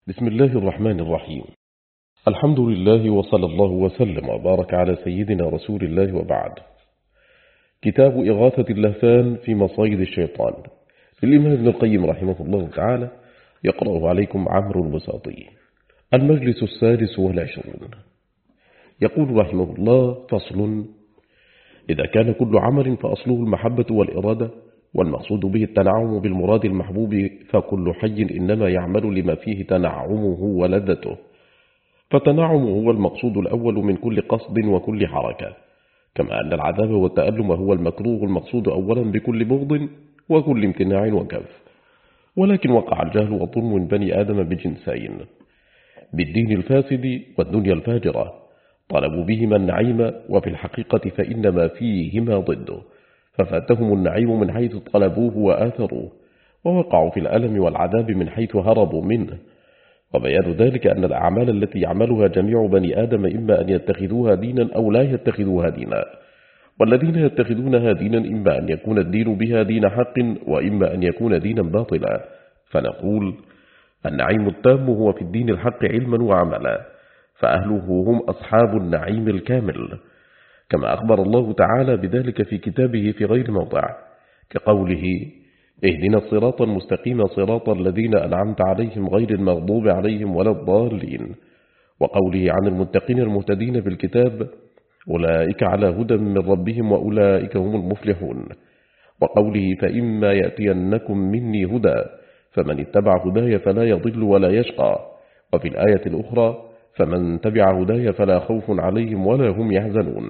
بسم الله الرحمن الرحيم. الحمد لله وصلى الله وسلم وبارك على سيدنا رسول الله وبعد. كتاب إغاثة اللهفان في مصايد الشيطان للإمام ابن القيم رحمه الله تعالى، يقرأه عليكم عمرو البساطي. المجلس 26. يقول رحمه الله: فصل: إذا كان كل عمل فأصله المحبة والإرادة، والمقصود به التنعم بالمراد المحبوب، فكل حي إنما يعمل لما فيه تنعمه ولذته، فتنعمه هو المقصود الأول من كل قصد وكل حركة، كما أن العذاب والتألم هو المكروه المقصود أولا بكل بغض وكل امتناع وكف. ولكن وقع الجهل والظلم من بني آدم بجنسين: بالدين الفاسد والدنيا الفاجرة، طلبوا بهما النعيم، وفي الحقيقة فإنما فيهما ضده، ففاتهم النعيم من حيث طلبوه وآثروه، ووقعوا في الألم والعذاب من حيث هربوا منه. وبيان ذلك أن الأعمال التي يعملها جميع بني آدم إما أن يتخذوها دينا أو لا يتخذوها دينا، والذين يتخذونها دينا إما أن يكون الدين بها دين حق، وإما أن يكون دينا باطلا. فنقول: النعيم التام هو في الدين الحق علما وعملا، فأهله هم أصحاب النعيم الكامل، كما أخبر الله تعالى بذلك في كتابه في غير موضع، كقوله: اهدنا الصراط المستقيم صراط الذين أنعمت عليهم غير المغضوب عليهم ولا الضالين، وقوله عن المتقين المهتدين في الكتاب: أولئك على هدى من ربهم وأولئك هم المفلحون، وقوله: فإما يأتينكم مني هدى فمن اتبع هداي فلا يضل ولا يشقى، وفي الآية الأخرى: فمن تبع هداي فلا خوف عليهم ولا هم يحزنون،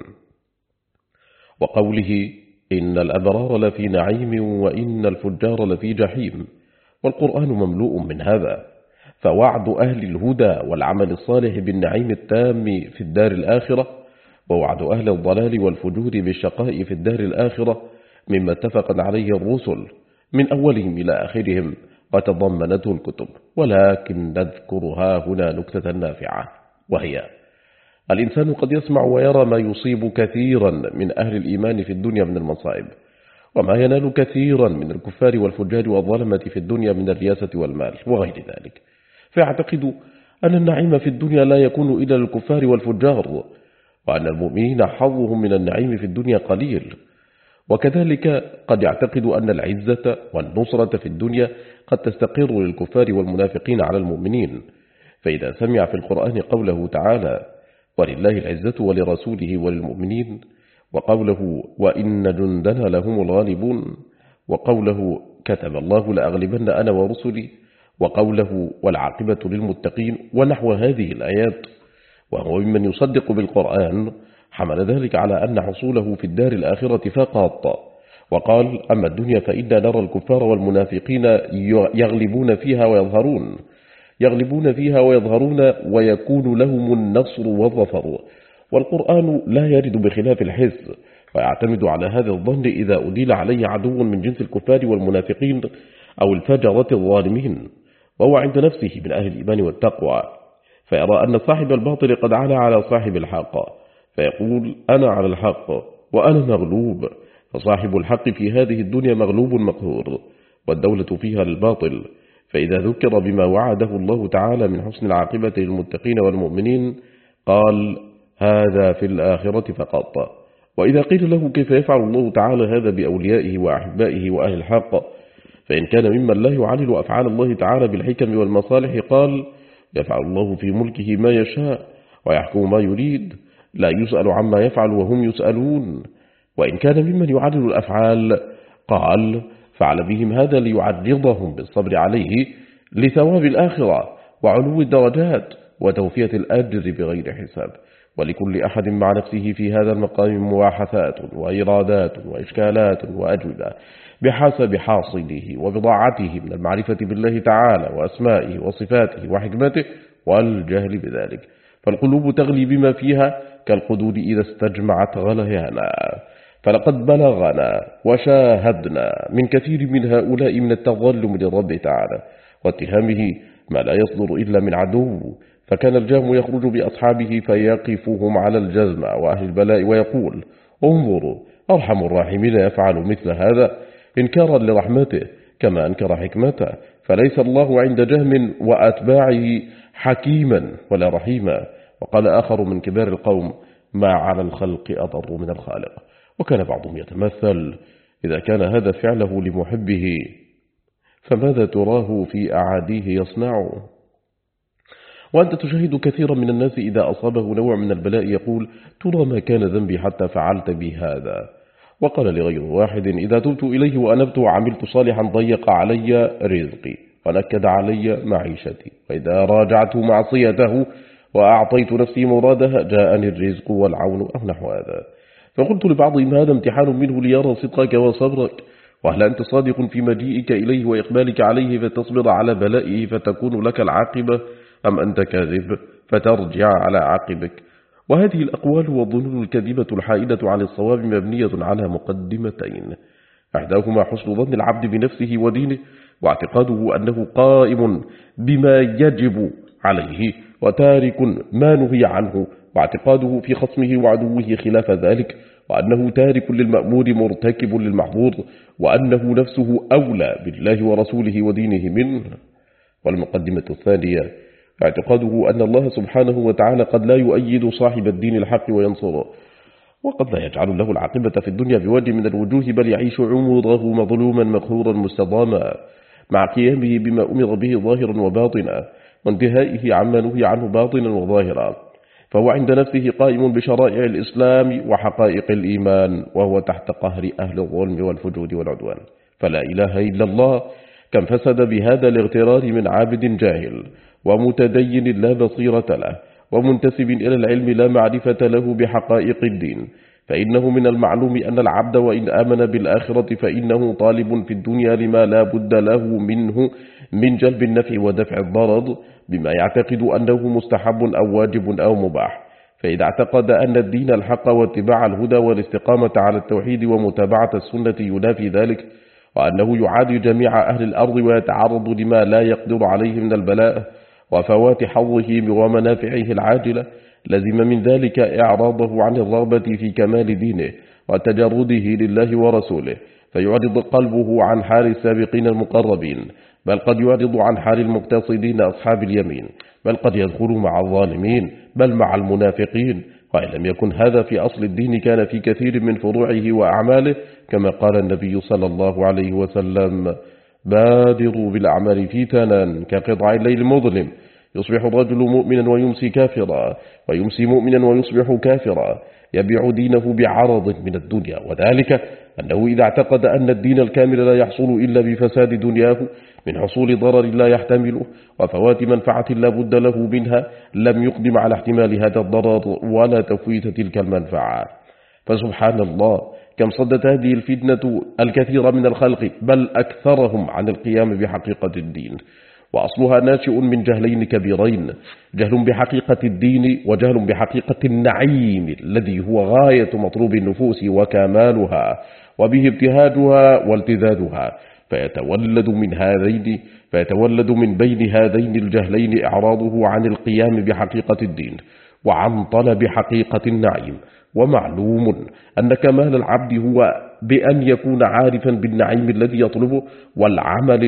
وقوله: إن الأبرار لفي نعيم وإن الفجار لفي جحيم. والقرآن مملوء من هذا، فوعد أهل الهدى والعمل الصالح بالنعيم التام في الدار الآخرة، ووعد أهل الضلال والفجور بالشقاء في الدار الآخرة، مما اتفق عليه الرسل من أولهم إلى آخرهم وتضمنته الكتب. ولكن نذكرها هنا نكتة نافعة، وهي: الإنسان قد يسمع ويرى ما يصيب كثيرا من أهل الإيمان في الدنيا من المصائب، وما ينال كثيرا من الكفار والفجار والظلمة في الدنيا من الرياسة والمال وغير ذلك، فيعتقد أن النعيم في الدنيا لا يكون إلا للكفار والفجار، وأن المؤمنين حظهم من النعيم في الدنيا قليل. وكذلك قد يعتقد أن العزة والنصرة في الدنيا قد تستقر للكفار والمنافقين على المؤمنين، فإذا سمع في القرآن قوله تعالى: ولله العزة ولرسوله وللمؤمنين، وقوله: وإن جندنا لهم الغالبون، وقوله: كتب الله لأغلبن أنا ورسلي، وقوله: والعاقبة للمتقين، ونحو هذه الآيات، وهو ممن يصدق بالقرآن، حمل ذلك على أن حصوله في الدار الآخرة فقط، وقال: أما الدنيا فإنا نرى الكفار والمنافقين يغلبون فيها ويظهرون ويكون لهم النصر والظفر. والقرآن لا يرد بخلاف الحس، ويعتمد على هذا الظن إذا أديل عليه عدو من جنس الكفار والمنافقين أو الفجرة الظالمين، وهو عند نفسه من أهل الإيمان والتقوى، فيرى أن صاحب الباطل قد علا على صاحب الحق، فيقول: أنا على الحق وأنا مغلوب. فصاحب الحق في هذه الدنيا مغلوب مقهور، والدولة فيها للباطل. فإذا ذكر بما وعده الله تعالى من حسن العاقبة للمتقين والمؤمنين، قال: هذا في الآخرة فقط. وإذا قيل له: كيف يفعل الله تعالى هذا بأوليائه وأحبائه وأهل الحق؟ فإن كان ممن لا يعلل أفعال الله تعالى بالحكم والمصالح، قال: يفعل الله في ملكه ما يشاء ويحكم ما يريد، لا يسأل عما يفعل وهم يسألون. وإن كان ممن يعلل الأفعال، قال: فعل بهم هذا ليعرضهم بالصبر عليه لثواب الآخرة وعلو الدرجات وتوفية الأجر بغير حساب. ولكل أحد مع نفسه في هذا المقام مباحثات وإرادات وإشكالات وأجوبة بحسب حاصله وبضاعته من المعرفة بالله تعالى وأسمائه وصفاته وحكمته والجهل بذلك. فالقلوب تغلي بما فيها كالقدود إذا استجمعت غليانا. فلقد بلغنا وشاهدنا من كثير من هؤلاء من التظلم للرب تعالى واتهامه ما لا يصدر إلا من عدو، فكان الجهم يخرج بأصحابه فيقفهم على الجزم وأهل البلاء ويقول: انظروا، أرحم الراحمين يفعل مثل هذا إنكارا لرحمته كما أنكر حكمته، فليس الله عند جهم وأتباعه حكيما ولا رحيما. وقال آخر من كبار القوم: ما على الخلق أضر من الخالق. وكان بعضهم يتمثل: إذا كان هذا فعله لمحبه فماذا تراه في أعاديه يصنعه؟ وأنت تشاهد كثيرا من الناس إذا أصابه نوع من البلاء يقول: ترى ما كان ذنبي حتى فعلت بي هذا. وقال لغير واحد: إذا تبت إليه وأنبت وعملت صالحا ضيق علي رزقي ونكد علي معيشتي، وإذا راجعت معصيته وأعطيت نفسي مرادها جاءني الرزق والعون أو نحو هذا. فقلت لبعضهم: هذا امتحان منه ليرى صدقك وصبرك، وهل أنت صادق في مجيئك إليه وإقبالك عليه فتصبر على بلائه فتكون لك العاقبة، أم أنت كاذب فترجع على عاقبك؟ وهذه الأقوال والظنون الكذبة الحائدة عن الصواب مبنية على مقدمتين: أحداهما حسن ظن العبد بنفسه ودينه، واعتقاده أنه قائم بما يجب عليه وتارك ما نهي عنه، واعتقاده في خصمه وعدوه خلاف ذلك، وأنه تارك للمأمور مرتكب للمحظور، وأنه نفسه أولى بالله ورسوله ودينه منه. والمقدمة الثانية: اعتقاده أن الله سبحانه وتعالى قد لا يؤيد صاحب الدين الحق وينصره، وقد لا يجعل له العاقبة في الدنيا بوجه من الوجوه، بل يعيش عمره مظلوما مقهورا مستضاما، مع قيامه بما أمر به ظاهرا وباطنا، وانتهائه عما نهي عنه باطنا وظاهرا. فهو عند نفسه قائم بشرائع الإسلام وحقائق الإيمان، وهو تحت قهر أهل الظلم والفجور والعدوان. فلا إله إلا الله كم فسد بهذا الاغترار من عابد جاهل ومتدين لا بصيرة له، ومنتسب إلى العلم لا معرفة له بحقائق الدين. فإنه من المعلوم أن العبد وإن آمن بالآخرة فإنه طالب في الدنيا لما لا بد له منه من جلب النفع ودفع الضرر، بما يعتقد أنه مستحب أو واجب أو مباح. فإذا اعتقد أن الدين الحق واتباع الهدى والاستقامة على التوحيد ومتابعة السنة ينافي ذلك، وأنه يعادي جميع أهل الأرض ويتعرض لما لا يقدر عليه من البلاء وفوات حظه ومنافعه العاجلة، لزم من ذلك إعراضه عن الرغبة في كمال دينه وتجرده لله ورسوله، فيعرض قلبه عن حال السابقين المقربين، بل قد يعرض عن حال المقتصدين أصحاب اليمين، بل قد يدخل مع الظالمين، بل مع المنافقين. وإن لم يكن هذا في أصل الدين كان في كثير من فروعه وأعماله، كما قال النبي صلى الله عليه وسلم: بادروا بالأعمال فتنا كقطع الليل المظلم، يصبح الرجل مؤمنا ويمسي كافرا، ويمسي مؤمنا ويصبح كافرا، يبيع دينه بعرض من الدنيا. وذلك أنه إذا اعتقد أن الدين الكامل لا يحصل إلا بفساد دنياه من حصول ضرر لا يحتمله وفوات منفعة لا بد له منها، لم يقدم على احتمال هذا الضرر ولا تفويت تلك المنفعة. فسبحان الله كم صدت هذه الفتنة الكثير من الخلق، بل أكثرهم عن القيام بحقيقة الدين. وأصلها ناشئ من جهلين كبيرين: جهل بحقيقة الدين، وجهل بحقيقة النعيم الذي هو غاية مطلوب النفوس وكمالها وبه ابتهاجها والتذاذها. فيتولد من بين هذين الجهلين إعراضه عن القيام بحقيقة الدين وعن طلب حقيقة النعيم. ومعلوم أن كمال العبد هو بأن يكون عارفا بالنعيم الذي يطلبه والعمل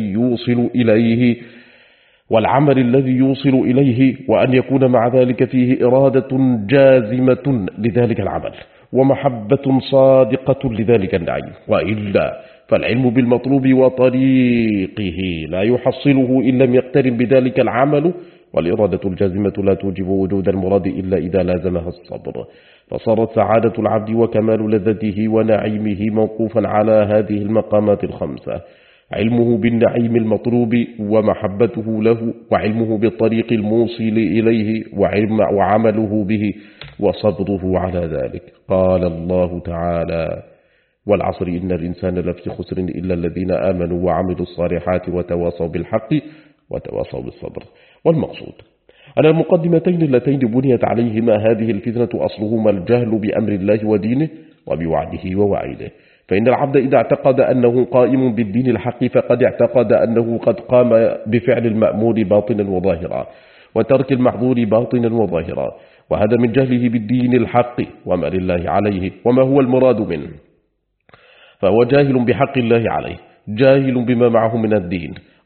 الذي يوصل إليه، وأن يكون مع ذلك فيه إرادة جازمة لذلك العمل ومحبة صادقة لذلك النعيم. وإلا فالعلم بالمطلوب وطريقه لا يحصله إن لم يقترن بذلك العمل، والإرادة الجازمة لا توجب وجود المراد إلا إذا لازمها الصبر. فصارت سعادة العبد وكمال لذته ونعيمه موقوفا على هذه المقامات الخمسة: علمه بالنعيم المطلوب ومحبته له، وعلمه بالطريق الموصل إليه، وعمله به وصبره على ذلك. قال الله تعالى: والعصر إن الإنسان لفي خسر إلا الذين آمنوا وعملوا الصالحات وتواصوا بالحق وتواصوا بالصبر. والمقصود أن المقدمتين اللتين بنيت عليهما هذه الفتنة أصلهما الجهل بأمر الله ودينه وبوعده ووعيده. فإن العبد إذا اعتقد أنه قائم بالدين الحق فقد اعتقد أنه قد قام بفعل المأمور باطنا وظاهرا وترك المحظور باطنا وظاهرا، وهذا من جهله بالدين الحق وما لله عليه وما هو المراد منه. فهو جاهل بحق الله عليه، جاهل بما معه من الدين،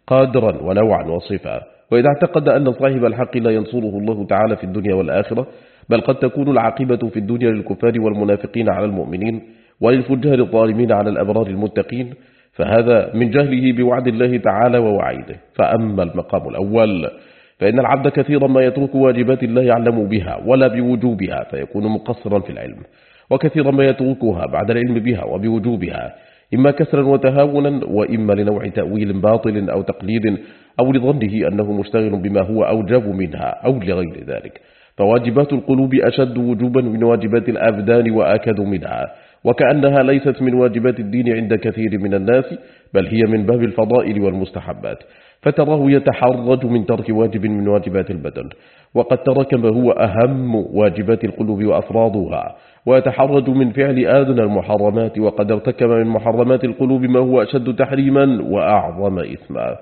قدرا ونوعا وصفا. وإذا اعتقد أن صاحب الحق لا ينصره الله تعالى في الدنيا والآخرة، بل قد تكون العاقبة في الدنيا للكفار والمنافقين على المؤمنين، وللفجار الظالمين على الأبرار المتقين، فهذا من جهله بوعد الله تعالى ووعيده. فأما المقام الأول فإن العبد كثيرا ما يترك واجبات الله يعلم بها ولا بوجوبها فيكون مقصرا في العلم، وكثيرا ما يتركها بعد العلم بها وبوجوبها، إما كسرا وتهاونا، وإما لنوع تأويل باطل أو تقليد، أو لظنه أنه مشتغل بما هو أوجب منها، أو لغير ذلك. فواجبات القلوب أشد وجوبا من واجبات الأبدان وآكد منها، وكأنها ليست من واجبات الدين عند كثير من الناس، بل هي من باب الفضائل والمستحبات، فتراه يتحرج من ترك واجب من واجبات البدن، وقد ترك ما هو أهم واجبات القلوب وأفرادها، ويتحرج من فعل آدنى المحرمات، وقد ارتكب من محرمات القلوب ما هو أشد تحريما وأعظم إثما.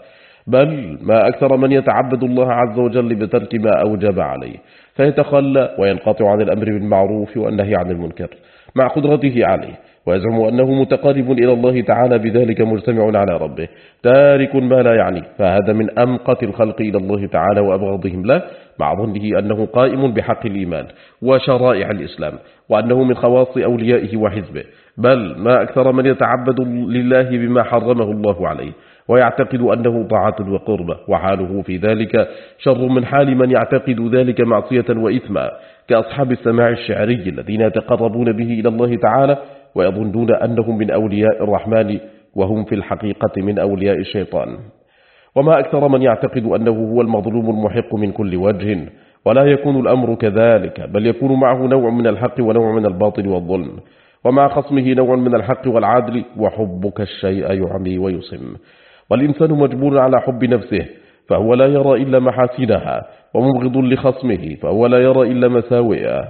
بل ما أكثر من يتعبد الله عز وجل بترك ما أوجب عليه، فيتخلى وينقطع عن الأمر بالمعروف والنهي عن المنكر مع قدرته عليه، ويزعم أنه متقرب إلى الله تعالى بذلك مجتمع على ربه، تارك ما لا يعني، فهذا من أمقت الخلق إلى الله تعالى وأبغضهم له، مع ظنه أنه قائم بحق الإيمان وشرائع الإسلام، وأنه من خواص أوليائه وحزبه. بل ما أكثر من يتعبد لله بما حرمه الله عليه، ويعتقد أنه طاعة وقربة، وحاله في ذلك شر من حال من يعتقد ذلك معصية وإثما، كأصحاب السماع الشعري الذين يتقربون به إلى الله تعالى ويظنون أنهم من أولياء الرحمن، وهم في الحقيقة من أولياء الشيطان. وما أكثر من يعتقد أنه هو المظلوم المحق من كل وجه، ولا يكون الأمر كذلك، بل يكون معه نوع من الحق ونوع من الباطل والظلم، ومع خصمه نوع من الحق والعدل، وحبك الشيء يعمي ويصم. والإنسان مجبور على حب نفسه، فهو لا يرى إلا محاسنها، ومبغض لخصمه، فهو لا يرى إلا مساوئها،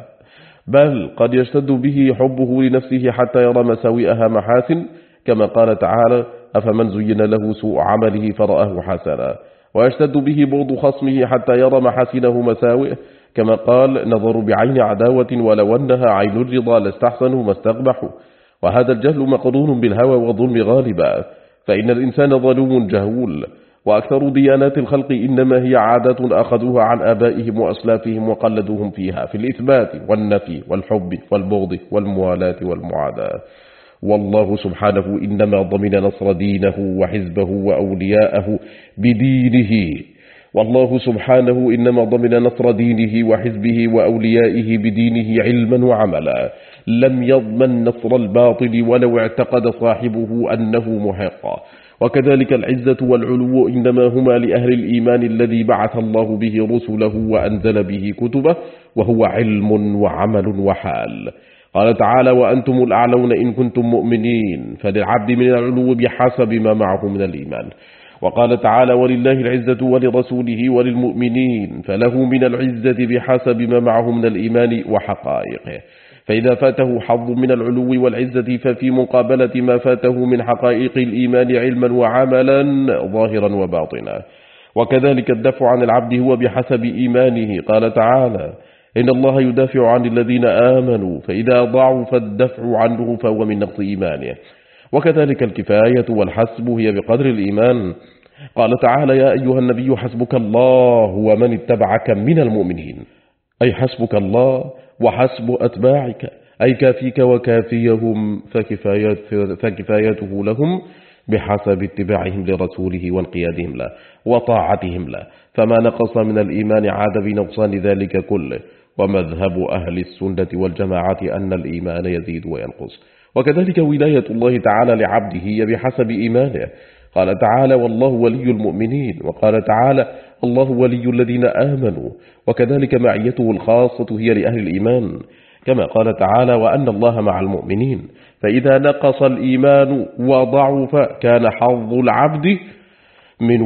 بل قد يشتد به حبه لنفسه حتى يرى مساوئها محاسن، كما قال تعالى: أفمن زين له سوء عمله فرآه حسنا. ويشتد به بغض خصمه حتى يرى محاسنه مساوئه، كما قال: نظروا بعين عداوة ولو أنها عين الرضا لاستحسنوا ما استقبحوا. وهذا الجهل مقرون بالهوى والظلم غالبا، فإن الإنسان ظلوم جهول، وأكثر ديانات الخلق إنما هي عادات أخذوها عن آبائهم وأسلافهم وقلدوهم فيها في الإثبات والنفي والحب والبغض والموالاة والمعاداة. والله سبحانه إنما ضمن نصر دينه وحزبه وأولياءه بدينه. والله سبحانه إنما ضمن نصر دينه وحزبه وأوليائه بدينه علما وعملا، لم يضمن نصر الباطل ولو اعتقد صاحبه أنه محق. وكذلك العزة والعلو إنما هما لأهل الإيمان الذي بعث الله به رسله وأنزل به كتبه، وهو علم وعمل وحال. قال تعالى: وأنتم الأعلون إن كنتم مؤمنين، فللعبد من العلو بحسب ما معه من الإيمان. وقال تعالى: ولله العزة ولرسوله وللمؤمنين، فله من العزة بحسب ما معه من الإيمان وحقائقه. فإذا فاته حظ من العلو والعزة، ففي مقابلة ما فاته من حقائق الإيمان علما وعملا ظاهرا وباطنا. وكذلك الدفع عن العبد هو بحسب إيمانه. قال تعالى: إن الله يدافع عن الذين آمنوا، فإذا ضعف الدفع عنه فهو من نقص إيمانه. وكذلك الكفاية والحسب هي بقدر الإيمان. قال تعالى: يا أيها النبي حسبك الله ومن اتبعك من المؤمنين، أي حسبك الله وحسب أتباعك، أي كافيك وكافيهم، فكفايته لهم بحسب اتباعهم لرسوله وانقيادهم له وطاعتهم له، فما نقص من الإيمان عاد بنقصان ذلك كله. ومذهب أهل السنة والجماعة أن الإيمان يزيد وينقص. وكذلك ولاية الله تعالى لعبده هي بحسب إيمانه. قال تعالى: والله ولي المؤمنين. وقال تعالى: الله ولي الذين آمنوا. وكذلك معيته الخاصة هي لأهل الإيمان، كما قال تعالى: وأن الله مع المؤمنين. فإذا نقص الإيمان وضعف كان حظ العبد من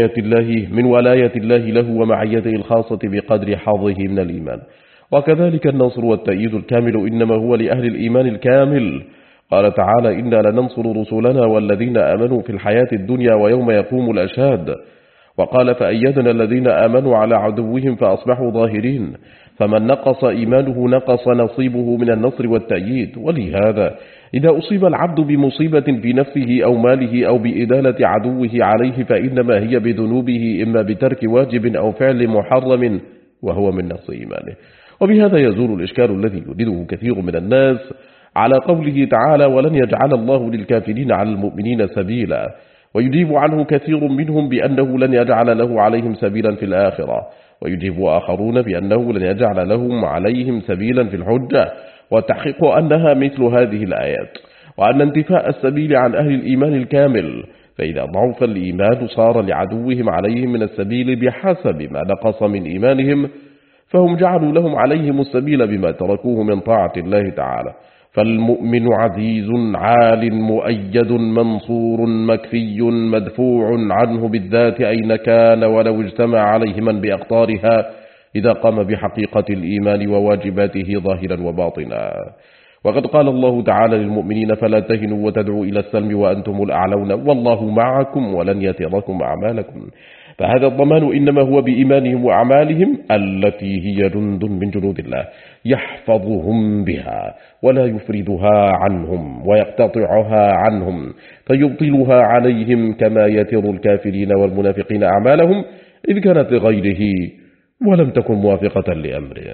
ولاية الله له ومعيته الخاصة بقدر حظه من الإيمان. وكذلك النصر والتأييد الكامل إنما هو لأهل الإيمان الكامل. قال تعالى: إنا لننصر رسلنا والذين آمنوا في الحياة الدنيا ويوم يقوم الأشهاد. وقال: فأيدنا الذين آمنوا على عدوهم فأصبحوا ظاهرين. فمن نقص إيمانه نقص نصيبه من النصر والتأييد. ولهذا إذا أصيب العبد بمصيبة في نفسه أو ماله أو بإدالة عدوه عليه فإنما هي بذنوبه، إما بترك واجب أو فعل محرم، وهو من نقص إيمانه. وبهذا يزول الإشكال الذي يريده كثير من الناس على قوله تعالى: ولن يجعل الله للكافرين على المؤمنين سبيلا، ويجيب عنه كثير منهم بأنه لن يجعل له عليهم سبيلا في الآخرة، ويجيب آخرون بأنه لن يجعل لهم عليهم سبيلا في الحجة. والتحقيق أنها مثل هذه الآيات، وأن انتفاء السبيل عن أهل الإيمان الكامل، فإذا ضعف الإيمان صار لعدوهم عليهم من السبيل بحسب ما نقص من إيمانهم، فهم جعلوا لهم عليهم السبيل بما تركوه من طاعة الله تعالى. فالمؤمن عزيز عال مؤيد منصور مكفي مدفوع عنه بالذات أين كان، ولو اجتمع عليه من بأقطارها، إذا قام بحقيقة الإيمان وواجباته ظاهرا وباطنا. وقد قال الله تعالى للمؤمنين: فلا تهنوا وتدعوا إلى السلم وأنتم الأعلون والله معكم ولن يتركم أعمالكم. فهذا الضمان إنما هو بإيمانهم وأعمالهم التي هي جند من جنود الله، يحفظهم بها ولا يفردها عنهم ويقتطعها عنهم فيبطلها عليهم، كما يتر الكافرين والمنافقين أعمالهم إذ كانت لغيره ولم تكن موافقة لأمره.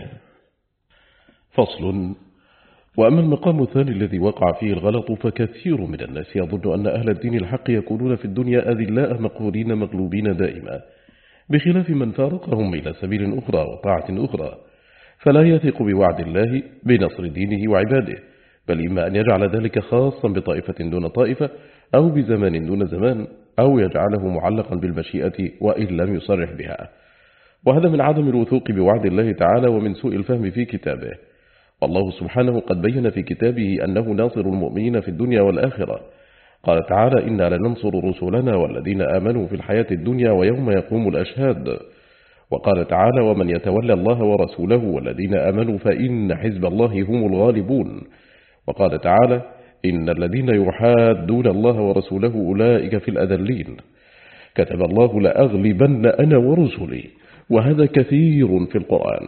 فصل. وأما المقام الثاني الذي وقع فيه الغلط، فكثير من الناس يظن أن أهل الدين الحق يكونون في الدنيا أذلاء مقهورين مغلوبين دائما، بخلاف من فارقهم إلى سبيل أخرى وطاعة أخرى، فلا يثق بوعد الله بنصر دينه وعباده، بل إما أن يجعل ذلك خاصا بطائفة دون طائفة، أو بزمان دون زمان، أو يجعله معلقا بالمشيئة وإن لم يصرح بها. وهذا من عدم الوثوق بوعد الله تعالى ومن سوء الفهم في كتابه. والله سبحانه قد بين في كتابه أنه ناصر المؤمنين في الدنيا والآخرة. قال تعالى: إنا لننصر رسلنا والذين آمنوا في الحياة الدنيا ويوم يقوم الأشهاد. وقال تعالى: ومن يتولى الله ورسوله والذين آمنوا فإن حزب الله هم الغالبون. وقال تعالى: إن الذين يحادون الله ورسوله أولئك في الأذلين. كتب الله: لأغلبن أنا ورسلي. وهذا كثير في القرآن.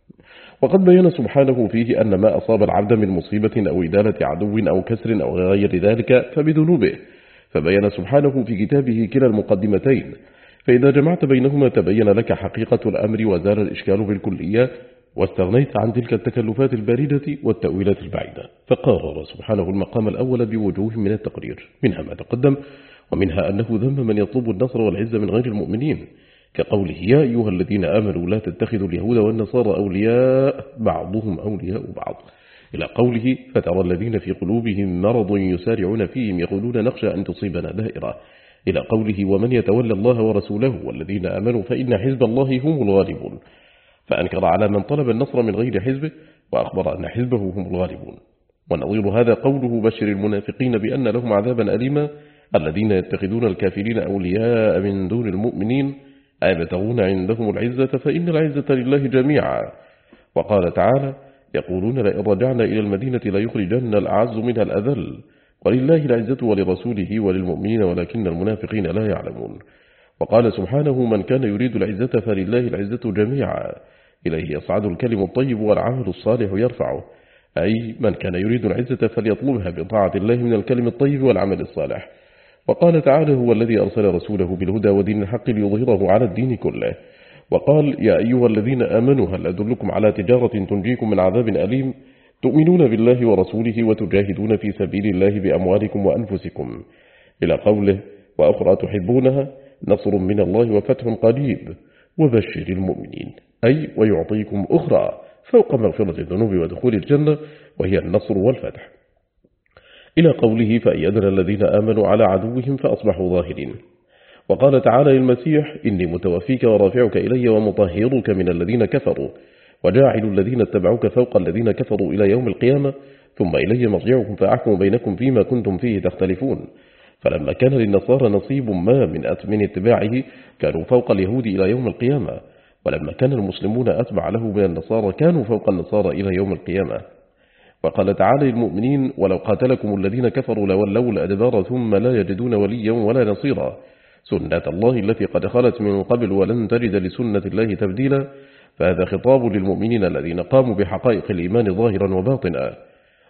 وقد بين سبحانه فيه أن ما أصاب العبد من مصيبة أو إدالة عدو أو كسر أو غير ذلك فبذنوبه، فبين سبحانه في كتابه كلا المقدمتين، فإذا جمعت بينهما تبين لك حقيقة الأمر وزال الإشكال بالكلية، واستغنيت عن تلك التكلفات الباردة والتأويلات البعيدة. فقرر سبحانه المقام الأول بوجوه من التقرير، منها ما تقدم، ومنها أنه ذم من يطلب النصر والعزة من غير المؤمنين، كقوله: يا أيها الذين آمنوا لا تتخذوا اليهود والنصارى أولياء بعضهم أولياء بعض، إلى قوله: فترى الذين في قلوبهم مرض يسارعون فيهم يقولون نخشى أن تصيبنا دائرة، إلى قوله: ومن يتولى الله ورسوله والذين آمنوا فإن حزب الله هم الغالبون. فأنكر على من طلب النصر من غير حزبه، وأخبر أن حزبه هم الغالبون. ونظير هذا قوله: بشر المنافقين بأن لهم عذابا أليما الذين يتخذون الكافرين أولياء من دون المؤمنين أيبتغون عندهم العزة فإن العزة لله جميعا. وقال تعالى: يقولون لئن رجعنا إلى المدينة ليخرجن الأعز منها الأذل، ولله العزة ولرسوله وللمؤمنين ولكن المنافقين لا يعلمون. وقال سبحانه: من كان يريد العزة فلله العزة جميعا، إليه يصعد الكلم الطيب والعمل الصالح يرفعه، أي من كان يريد العزة فليطلبها بطاعة الله من الكلم الطيب والعمل الصالح. وقال تعالى: هو الذي أرسل رسوله بالهدى ودين الحق ليظهره على الدين كله. وقال: يا أيها الذين آمنوا هل أدلكم على تجارة تنجيكم من عذاب أليم، تؤمنون بالله ورسوله وتجاهدون في سبيل الله بأموالكم وأنفسكم، إلى قوله: وأخرى تحبونها نصر من الله وفتح قريب وبشر المؤمنين، أي ويعطيكم أخرى فوق مغفرة الذنوب ودخول الجنة، وهي النصر والفتح، إلى قوله: فأيدنا الذين آمنوا على عدوهم فأصبحوا ظاهرين. وقال تعالى للمسيح: إني متوفيك ورافعك إلي ومطهرك من الذين كفروا وجاعل الذين اتبعوك فوق الذين كفروا إلى يوم القيامة، ثم إلي مرجعكم فأحكم بينكم فيما كنتم فيه تختلفون. فلما كان للنصارى نصيب ما من اتباعه كانوا فوق اليهود إلى يوم القيامة، ولما كان المسلمون أتبع له من النصارى كانوا فوق النصارى إلى يوم القيامة. وقال تعالى للمؤمنين: ولو قاتلكم الذين كفروا لولوا الأدبار ثم لا يجدون وليا ولا نصيرا، سنة الله التي قد خلت من قبل ولن تجد لسنة الله تبديلا. فهذا خطاب للمؤمنين الذين قاموا بحقائق الإيمان ظاهرا وباطنا.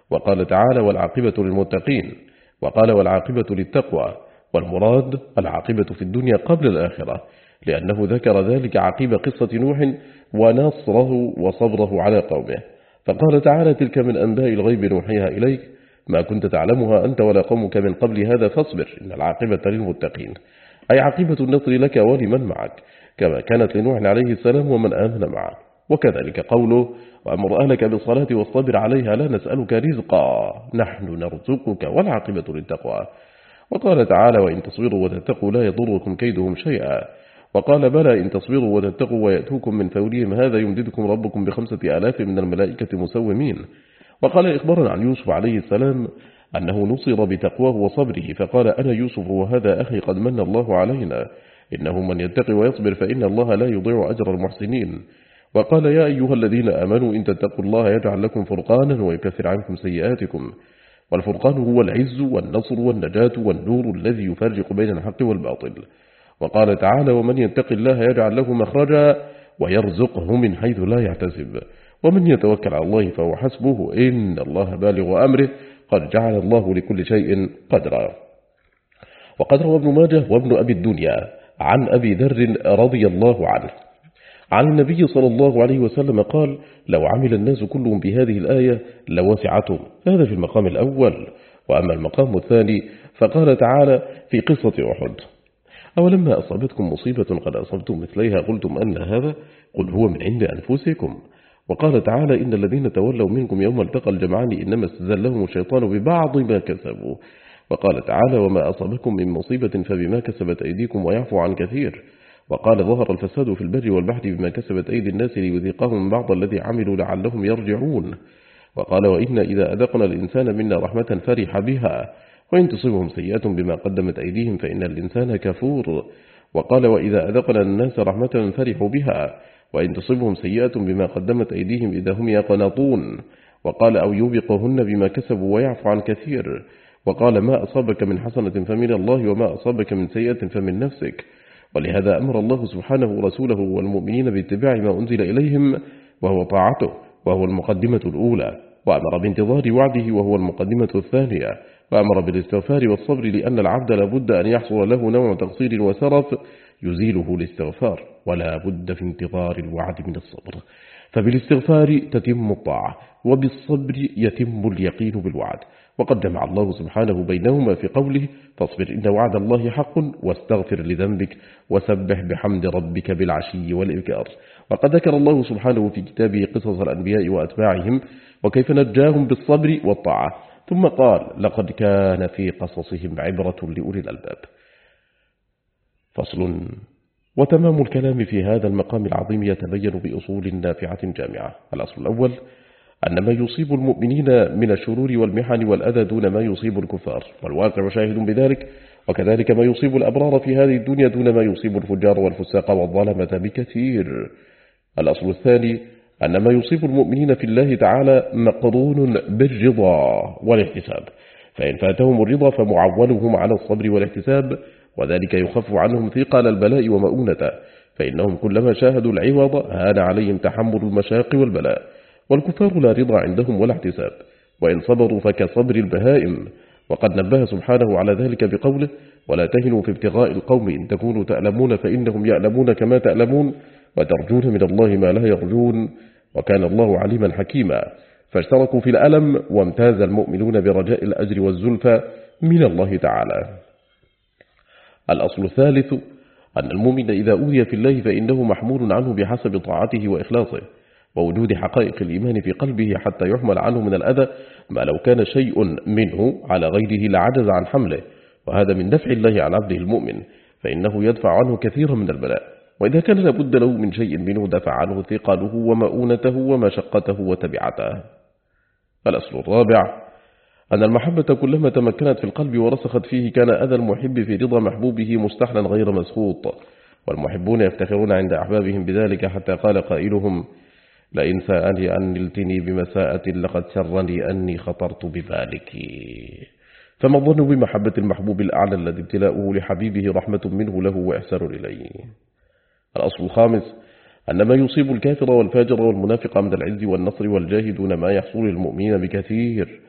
وقال تعالى والعاقبة للمتقين، وقال والعاقبة للتقوى، والمراد العاقبة في الدنيا قبل الآخرة، لأنه ذكر ذلك عقيب قصة نوح ونصره وصبره على قومه. فقال تعالى تلك من أنباء الغيب نوحيها إليك ما كنت تعلمها أنت ولا قومك من قبل هذا فاصبر إن العاقبة للمتقين، أي عاقبة النصر لك ولمن معك كما كانت لنوح عليه السلام ومن آمن معه. وكذلك قوله وأمر أهلك بالصلاة واصطبر عليها لا نسألك رزقا نحن نرزقك والعاقبة للتقوى. وقال تعالى وإن تصبروا وتتقوا لا يضركم كيدهم شيئا. وقال بلى إن تصبروا وتتقوا ويأتوكم من فورهم هذا يمددكم ربكم ب5,000 من الملائكة مسومين. وقال إخبارا عن يوسف عليه السلام أنه نصر بتقواه وصبره فقال أنا يوسف وهذا أخي قد من الله علينا إنه من يتقي ويصبر فإن الله لا يضيع أجر المحسنين. وقال يا أيها الذين آمنوا إن تتقوا الله يجعل لكم فرقانا ويكفر عنكم سيئاتكم. والفرقان هو العز والنصر والنجاة والنور الذي يفرق بين الحق والباطل. وقال تعالى ومن يتق الله يجعل له مخرجا ويرزقه من حيث لا يحتسب ومن يتوكل على الله فهو حسبه إن الله بالغ أمره قد جعل الله لكل شيء قدرا. وقد روى ابن ماجه وابن أبي الدنيا عن أبي ذر رضي الله عنه عن النبي صلى الله عليه وسلم قال لو عمل الناس كلهم بهذه الآية لوسعتهم. هذا في المقام الأول. وأما المقام الثاني فقال تعالى في قصة أحد أولما أصابتكم مصيبة قد أصبتم مثليها قلتم أن هذا قل هو من عند أنفسكم. وقال تعالى إن الذين تولوا منكم يوم التقى الجمعان إنما استزلهم الشيطان ببعض ما كسبوا. وقال تعالى وما أصابكم من مصيبة فبما كسبت أيديكم ويعفو عن كثير. وقال ظهر الفساد في البر والبحر بما كسبت أيدي الناس ليذيقهم بعض الذي عملوا لعلهم يرجعون. وقال وإن إذا أذقنا الإنسان منا رحمة فرح بها وإن تصيبهم سيئة بما قدمت أيديهم فإن الإنسان كفور. وقال وإذا أذقنا الناس رحمة فرحوا بها وإن تصيبهم سيئة بما قدمت أيديهم إذا هم يقنطون. وقال أو يوبقهن بما كسبوا ويعفو عن كثير. وقال ما أصابك من حسنة فمن الله وما أصابك من سيئة فمن نفسك. ولهذا أمر الله سبحانه رسوله والمؤمنين باتباع ما أنزل إليهم وهو طاعته وهو المقدمة الأولى. وأمر بانتظار وعده وهو المقدمة الثانية. وأمر بالاستغفار والصبر لأن العبد لابد أن يحصل له نوع تقصير وسرف يزيله الاستغفار ولا بد في انتظار الوعد من الصبر. فبالاستغفار تتم الطاعة وبالصبر يتم اليقين بالوعد. وقد جمع الله سبحانه بينهما في قوله فاصبر إن وعد الله حق واستغفر لذنبك وسبح بحمد ربك بالعشي والإبكار. وقد ذكر الله سبحانه في كتابه قصص الأنبياء وأتباعهم وكيف نجاهم بالصبر والطاعة ثم قال لقد كان في قصصهم عبرة لأولي الألباب. فصل. وتمام الكلام في هذا المقام العظيم يتبين بأصول نافعة جامعة. الأصل الأول أن ما يصيب المؤمنين من الشرور والمحن والأذى دون ما يصيب الكفار والواقع شاهد بذلك. وكذلك ما يصيب الأبرار في هذه الدنيا دون ما يصيب الفجار والفساق والظلمة بكثير. الأصل الثاني أن ما يصيب المؤمنين في الله تعالى مقرون بالرضا والاحتساب فإن فاتهم الرضا فمعولهم على الصبر والاحتساب وذلك يخف عنهم ثقل البلاء ومؤونته فإنهم كلما شاهدوا العوض هان عليهم تحمل المشاق والبلاء. والكفار لا رضا عندهم ولا احتساب وإن صبروا فكصبر البهائم. وقد نبه سبحانه على ذلك بقوله ولا تهنوا في ابتغاء القوم إن تكونوا تألمون فإنهم يألمون كما تألمون وترجون من الله ما لا يرجون وكان الله عليما حكيما. فاشتركوا في الألم وامتاز المؤمنون برجاء الأجر والزلفى من الله تعالى. الأصل الثالث أن المؤمن إذا أوذي في الله فإنه محمول عنه بحسب طاعته وإخلاصه ووجود حقائق الإيمان في قلبه حتى يحمل عنه من الأذى ما لو كان شيء منه على غيره لعجز عن حمله. وهذا من دفع الله عن عبده المؤمن فإنه يدفع عنه كثيرا من البلاء. وإذا كان لابد له من شيء منه دفع عنه ثقله ومؤونته ومشقته وتبعته. الأصل الرابع أن المحبة كلما تمكنت في القلب ورسخت فيه كان أذى المحب في رضا محبوبه مستحلا غير مسخوط. والمحبون يفتخرون عند أحبابهم بذلك حتى قال قائلهم لئن سألني أن نلتني بمساءة لقد سرني أني خطرت بذلك. فما الظن بمحبة المحبوب الأعلى الذي ابتلاؤه لحبيبه رحمة منه له وإحسان إليه. الأصل الخامس أن ما يصيب الكافر والفاجر والمنافق من العز والنصر والجاه دون ما يحصل للمؤمنين بكثير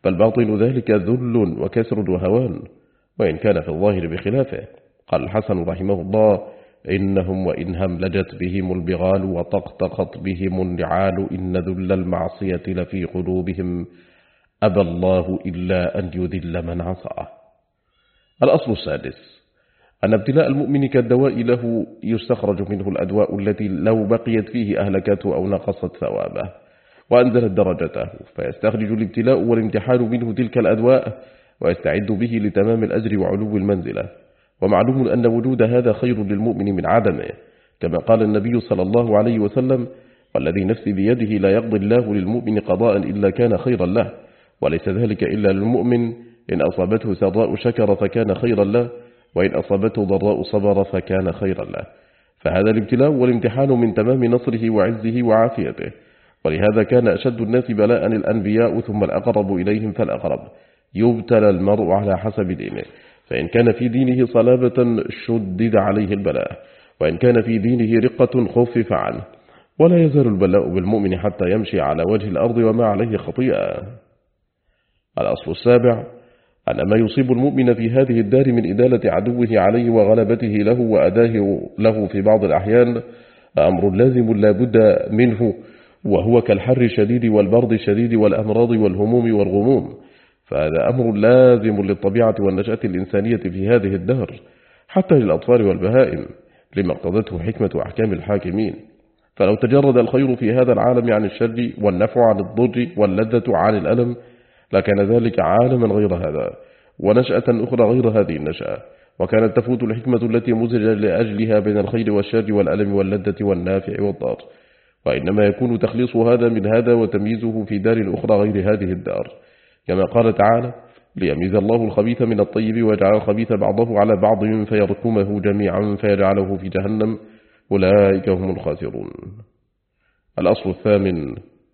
فالباطن ذلك ذل وكسر وهوان، وإن كان في الظاهر بخلافه. قال الحسن رحمه الله: إنهم وإن هملجت بهم البغال وطقطقت بهم النعال إن ذل المعصية لفي قلوبهم أبى الله إلا أن يذل من عصاه. الأصل السادس: أن ابتلاء المؤمن كالدواء له يستخرج منه الأدواء التي لو بقيت فيه أهلكته أو نقصت ثوابه وأنزلت درجته، فيستخرج الابتلاء والامتحان منه تلك الأدواء ويستعد به لتمام الأجر وعلو المنزلة. ومعلوم أن وجود هذا خير للمؤمن من عدمه، كما قال النبي صلى الله عليه وسلم: والذي نفسي بيده لا يقضي الله للمؤمن قضاء إلا كان خيرا له، وليس ذلك إلا للمؤمن، إن أصابته سراء شكر فكان خيرا له، وإن أصابته ضراء صبر فكان خيرا له. فهذا الابتلاء والامتحان من تمام نصره وعزه وعافيته. ولهذا كان أشد الناس بلاء الأنبياء ثم الأقرب إليهم فالأقرب. يبتلى المرء على حسب دينه، فإن كان في دينه صلابة شدد عليه البلاء، وإن كان في دينه رقة خفف عنه. ولا يزال البلاء بالمؤمن حتى يمشي على وجه الأرض وما عليه خطيئة. الأصل السابع: أن ما يصيب المؤمن في هذه الدار من إدالة عدوه عليه وغلبته له وأداه له في بعض الأحيان أمر لازم لا بد منه، وهو كالحر الشديد والبرد الشديد والأمراض والهموم والغموم، فهذا أمر لازم للطبيعة والنشأة الإنسانية في هذه الدهر، حتى للأطفال والبهائم، لما اقتضته حكمة أحكام الحاكمين. فلو تجرد الخير في هذا العالم عن الشر والنفع عن الضر واللذة عن الألم لكان ذلك عالما غير هذا ونشأة أخرى غير هذه النشأة، وكانت تفوت الحكمة التي مزج لأجلها بين الخير والشر والألم واللذة والنافع والضار، وإنما يكون تخليص هذا من هذا وتمييزه في دار أخرى غير هذه الدار، كما قال تعالى: ليميز الله الخبيث من الطيب ويجعل الخبيث بعضه على بعض فيركمه جميعا فيجعله في جهنم أولئك هم الخاسرون. الأصل الثامن: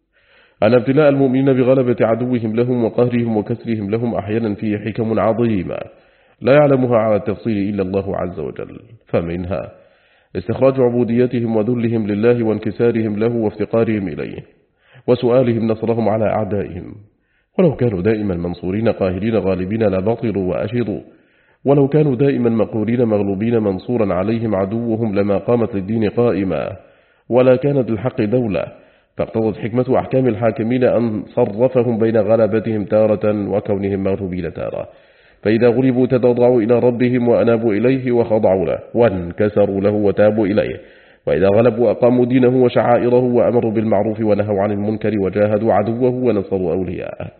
أن ابتلاء المؤمنين بغلبة عدوهم لهم وقهرهم وكسرهم لهم أحيانا فيه حكم عظيمة لا يعلمها على التفصيل إلا الله عز وجل، فمنها استخراج عبوديتهم وذلهم لله وانكسارهم له وافتقارهم إليه وسؤالهم نصرهم على أعدائهم. ولو كانوا دائما منصورين قاهرين غالبين لبطلوا وأشروا، ولو كانوا دائما مقهورين مغلوبين منصورا عليهم عدوهم لما قامت للدين قائمة ولا كانت الحق دولة، فاقتضت حكمة أحكام الحاكمين أن صرفهم بين غلبتهم تارة وكونهم مغلوبين تارة، فإذا غلبوا تضرعوا إلى ربهم وأنابوا إليه وخضعوا له وانكسروا له وتابوا إليه، وإذا غلبوا أقاموا دينه وشعائره وأمروا بالمعروف ونهوا عن المنكر وجاهدوا عدوه ونصروا أولياءه.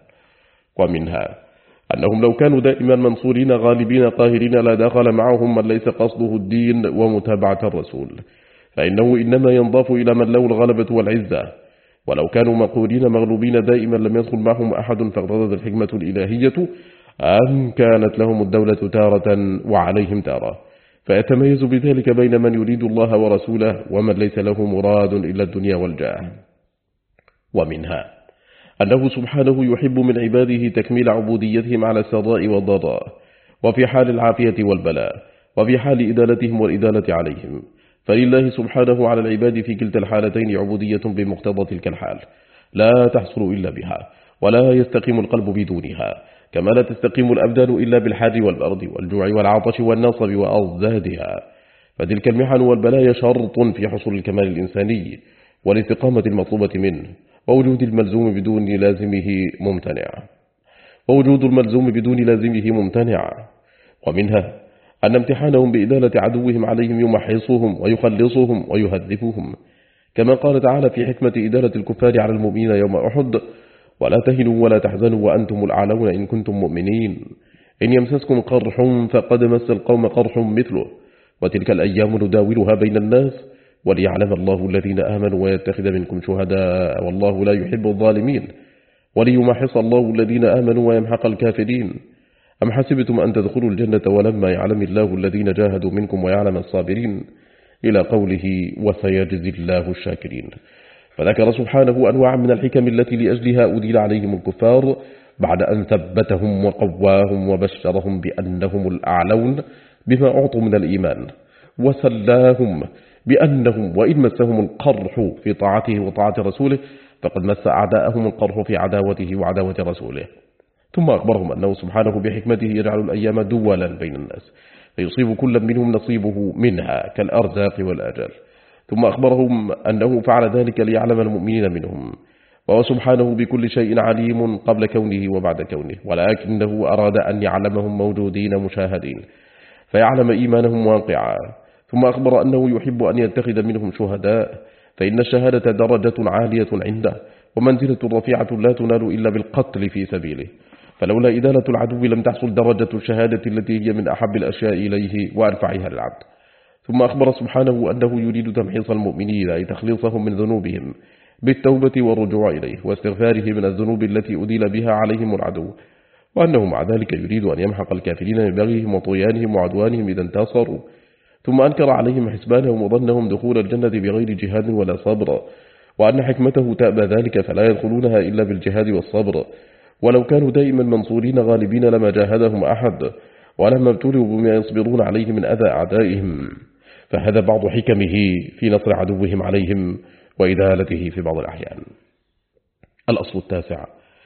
ومنها أنهم لو كانوا دائما منصورين غالبين قاهرين لا دخل معهم من ليس قصده الدين ومتابعة الرسول، فإنه إنما ينضاف إلى من له الغلبة والعزة. ولو كانوا مقهورين مغلوبين دائما لم يدخل معهم أحد، فاقتضت الحكمة الإلهية أن كانت لهم الدولة تارة وعليهم تارة، فيتميز بذلك بين من يريد الله ورسوله ومن ليس له مراد إلا الدنيا والجاه. ومنها أنه سبحانه يحب من عباده تكميل عبوديتهم على السراء والضراء، وفي حال العافية والبلاء، وفي حال إدالتهم والإدالة عليهم، فلله سبحانه على العباد في كلتا الحالتين عبودية بمقتضى تلك الحال لا تحصل إلا بها، ولا يستقيم القلب بدونها، كما لا تستقيم الأبدان إلا بالحر والبرد والجوع والعطش والنصب وأضدادها. فتلك المحن والبلايا شرط في حصول الكمال الإنساني والاستقامة المطلوبة منه، ووجود الملزوم بدون لازمه ممتنع. ومنها أن امتحانهم بإدالة عدوهم عليهم يمحصهم ويخلصهم ويهذبهم، كما قال تعالى في حكمة إدالة الكفار على المؤمنين يوم أحد: ولا تهنوا ولا تحزنوا وأنتم الأعلون إن كنتم مؤمنين، إن يمسسكم قرح فقد مس القوم قرح مثله، وتلك الأيام نداولها بين الناس وليعلم الله الذين آمنوا ويتخذ منكم شهداء والله لا يحب الظالمين، وليمحص الله الذين آمنوا ويمحق الكافرين. أم حسبتم أن تدخلوا الجنة ولما يعلم الله الذين جاهدوا منكم ويعلم الصابرين، إلى قوله وسيجزي الله الشاكرين. فذكر سبحانه أنواع من الحكم التي لأجلها أديل عليهم الكفار بعد أن ثبتهم وقواهم وبشرهم بأنهم الأعلون بما أعطوا من الإيمان، وسلاهم بأنهم وإن مسهم القرح في طاعته وطاعة رسوله فقد مس أعداءهم القرح في عداوته وعداوة رسوله. ثم أخبرهم أنه سبحانه بحكمته يجعل الأيام دولا بين الناس فيصيب كل منهم نصيبه منها كالأرزاق والآجال. ثم أخبرهم أنه فعل ذلك ليعلم المؤمنين منهم، وهو سبحانه بكل شيء عليم قبل كونه وبعد كونه، ولكنه أراد أن يعلمهم موجودين مشاهدين فيعلم إيمانهم واقعا. ثم أخبر أنه يحب أن يتخذ منهم شهداء، فإن الشهادة درجة عالية عنده ومنزلة رفيعة لا تنال إلا بالقتل في سبيله، فلولا إدالة العدو لم تحصل درجة الشهادة التي هي من أحب الأشياء إليه وأنفعها للعبد. ثم أخبر سبحانه أنه يريد تمحيص المؤمنين أي تخليصهم من ذنوبهم بالتوبة والرجوع إليه واستغفاره من الذنوب التي أديل بها عليهم العدو، وأنه مع ذلك يريد أن يمحق الكافرين من بغيهم وطغيانهم وعدوانهم إذا انتصروا. ثم أنكر عليهم حسبانهم وظنهم دخول الجنة بغير جهاد ولا صبر، وأن حكمته تأبى ذلك فلا يدخلونها إلا بالجهاد والصبر، ولو كانوا دائما منصورين غالبين لما جاهدهم أحد ولما ابتلوا بما يصبرون عليه من أذى أعدائهم. فهذا بعض حكمه في نصر عدوهم عليهم وإدالته في بعض الأحيان. الأصل التاسع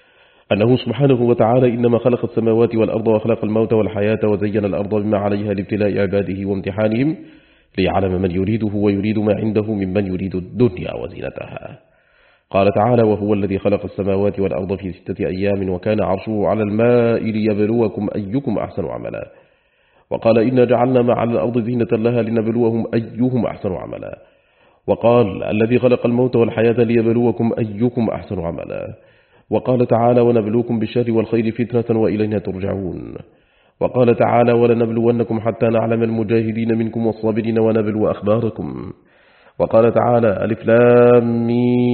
أنه سبحانه وتعالى إنما خلق السماوات والأرض وخلق الموت والحياة وزين الأرض بما عليها لابتلاء عباده وامتحانهم ليعلم من يريده ويريد ما عنده ممن يريد الدنيا وزينتها. قال تعالى: وهو الذي خلق السماوات والأرض في 6 أيام وكان عرشه على الماء ليبلوكم أيكم أحسن عملا. وقال: إنا جعلنا ما على الأرض زينة لها لنبلوهم أيهم أحسن عملا. وقال: الذي خلق الموت والحياة ليبلوكم أيكم أحسن عملا. وقال تعالى: ونبلوكم بالشر والخير فتنة وإلينا ترجعون. وقال تعالى: ولنبلونكم حتى نعلم المجاهدين منكم والصابرين ونبلو أخباركم. وقال تعالى: ألف لام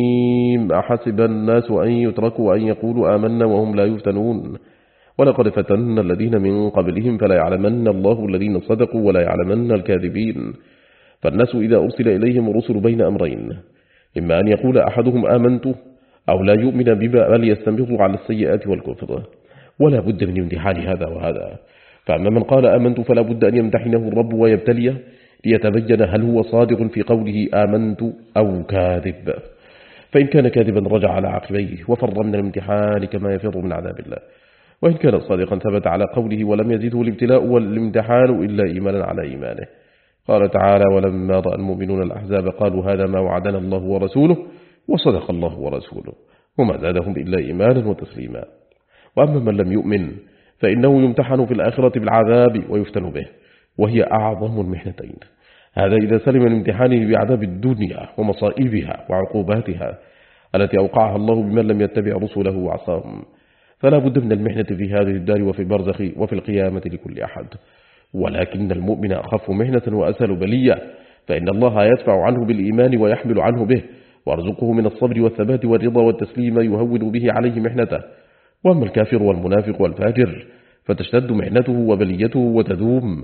ميم أحسب الناس أن يتركوا أن يقولوا آمنا وهم لا يفتنون ولقد فتنا الذين من قبلهم فلا يعلمن الله الذين صدقوا ولا يعلمن الكاذبين. فالناس إذا أرسل إليهم الرسل بين أمرين، إما أن يقول أحدهم آمنت أو لا يؤمن بما بل يستمر على السيئات والكفر، ولا بد من امتحان هذا وهذا. فأما من قال آمنت فلا بد أن يمتحنه الرب ويبتليه ليتبين هل هو صادق في قوله آمنت أو كاذب. فإن كان كاذبا رجع على عقبيه وفر من الامتحان كما يفر من عذاب الله، وإن كان صادقا ثبت على قوله ولم يزده الابتلاء والامتحان إلا إيمانا على إيمانه. قال تعالى: ولما رأى المؤمنون الأحزاب قالوا هذا ما وعدنا الله ورسوله وصدق الله ورسوله وما زادهم إلا إيمانا وتسليما. وأما من لم يؤمن فإنه يمتحن في الآخرة بالعذاب ويفتن به، وهي أعظم المحنتين. هذا إذا سلم من امتحانه بعذاب الدنيا ومصائبها وعقوباتها التي أوقعها الله بمن لم يتبع رسله وعصاهم. فلا بد من المحنة في هذه الدار وفي البرزخ وفي القيامة لكل أحد. ولكن المؤمن أخف محنة وأسهل بلية، فإن الله يدفع عنه بالإيمان ويحمل عنه به، وارزقه من الصبر والثبات والرضا والتسليم يهون به عليه محنته. وأما الكافر والمنافق والفاجر فتشتد محنته وبليته وتدوم.